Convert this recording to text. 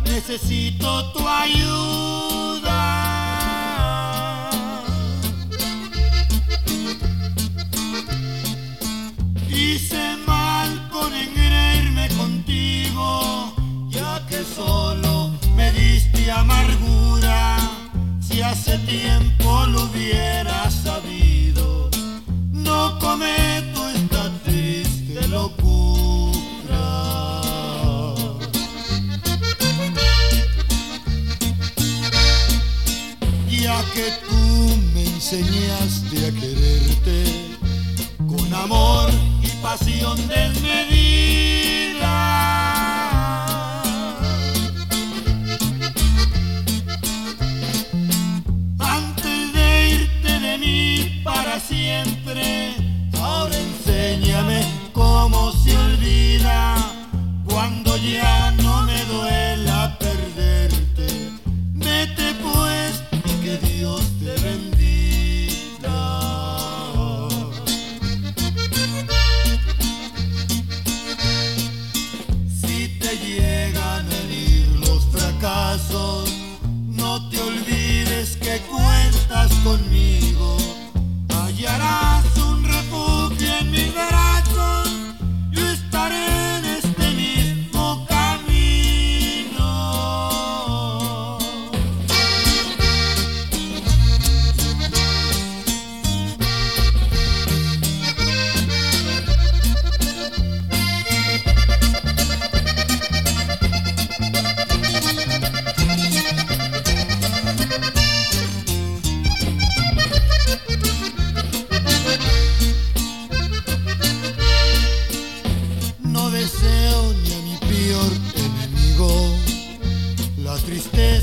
necesito tu ayuda. Hice mal con engreírme contigo, ya que solo me diste amargura. Si hace tiempo lo hubiera sabido, no cometo esta triste locura. Ya que tú me enseñaste a quererte con amor y pasión desmedida, antes de irte de mí para siempre, ahora enséñame cómo se olvida cuando ya no me duela perderte. Vete pues y que Dios te bendiga. Si te llegan a herir los fracasos, no te olvides que cuentas conmigo. Hallarás un refugio en mis brazos, yo estaré en este mismo camino. No deseo ni a mi peor enemigo la tristeza